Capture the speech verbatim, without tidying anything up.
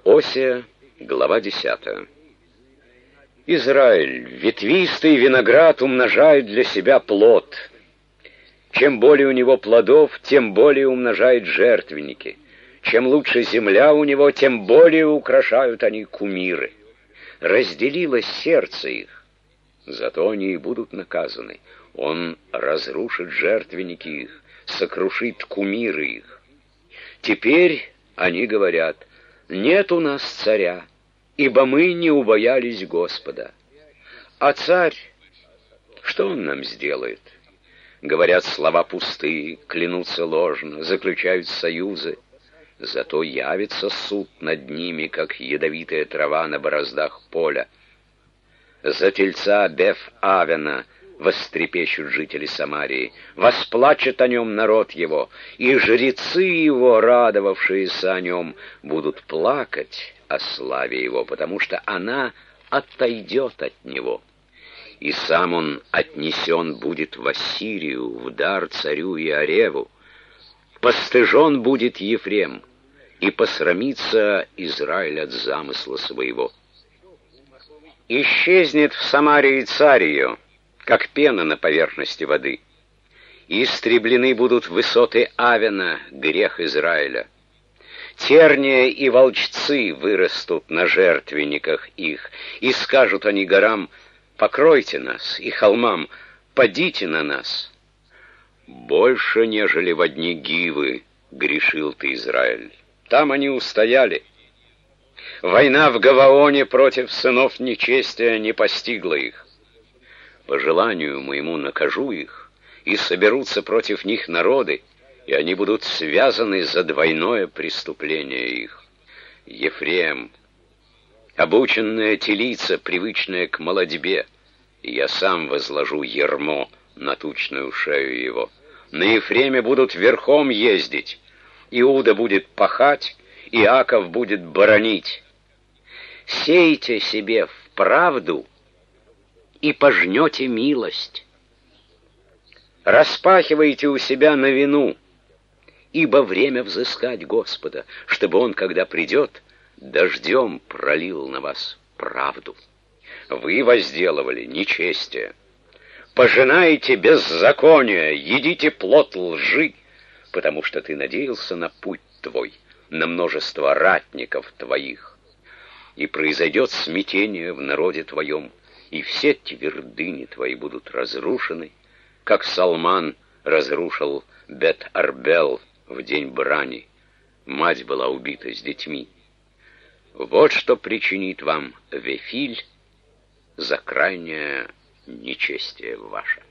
Осия, глава десятая. Израиль, ветвистый виноград умножает для себя плод. Чем более у него плодов, тем более умножает жертвенники. Чем лучше земля у него, тем более украшают они кумиры. Разделилось сердце их, зато они и будут наказаны. Он разрушит жертвенники их, сокрушит кумиры их. Теперь они говорят: нет у нас царя, ибо мы не убоялись Господа. А царь, что он нам сделает? Говорят слова пустые, клянутся ложно, заключают союзы. Зато явится суд над ними, как ядовитая трава на бороздах поля. За тельца Беф-Авена вострепещут жители Самарии, восплачет о нем народ его, и жрецы его, радовавшиеся о нем, будут плакать о славе его, потому что она отойдет от него. И сам он отнесен будет в Ассирию, в дар царю Иареву. Постыжен будет Ефрем, и посрамится Израиль от замысла своего. Исчезнет в Самарии царь ее, как пена на поверхности воды. Истреблены будут высоты Авена, грех Израиля. Терния и волчцы вырастут на жертвенниках их, и скажут они горам: покройте нас, и холмам: падите на нас. Больше, нежели во дни Гивы, грешил ты, Израиль. Там они устояли. Война в Гаваоне против сынов нечестия не постигла их. По желанию моему накажу их, и соберутся против них народы, и они будут связаны за двойное преступление их. Ефрем, обученная телица, привычная к молодьбе, и я сам возложу ярмо на тучную шею его. На Ефреме будут верхом ездить, Иуда будет пахать, Иаков будет боронить. Сейте себе в правду и пожнете милость. Распахивайте у себя на вину, ибо время взыскать Господа, чтобы Он, когда придет, дождем пролил на вас правду. Вы возделывали нечестие, пожинаете беззаконие, едите плод лжи, потому что ты надеялся на путь твой, на множество ратников твоих. И произойдет смятение в народе твоем, и все твердыни твои будут разрушены, как Салман разрушил Бет-Арбел в день брани. Мать была убита с детьми. Вот что причинит вам Вефиль за крайнее нечестие ваше.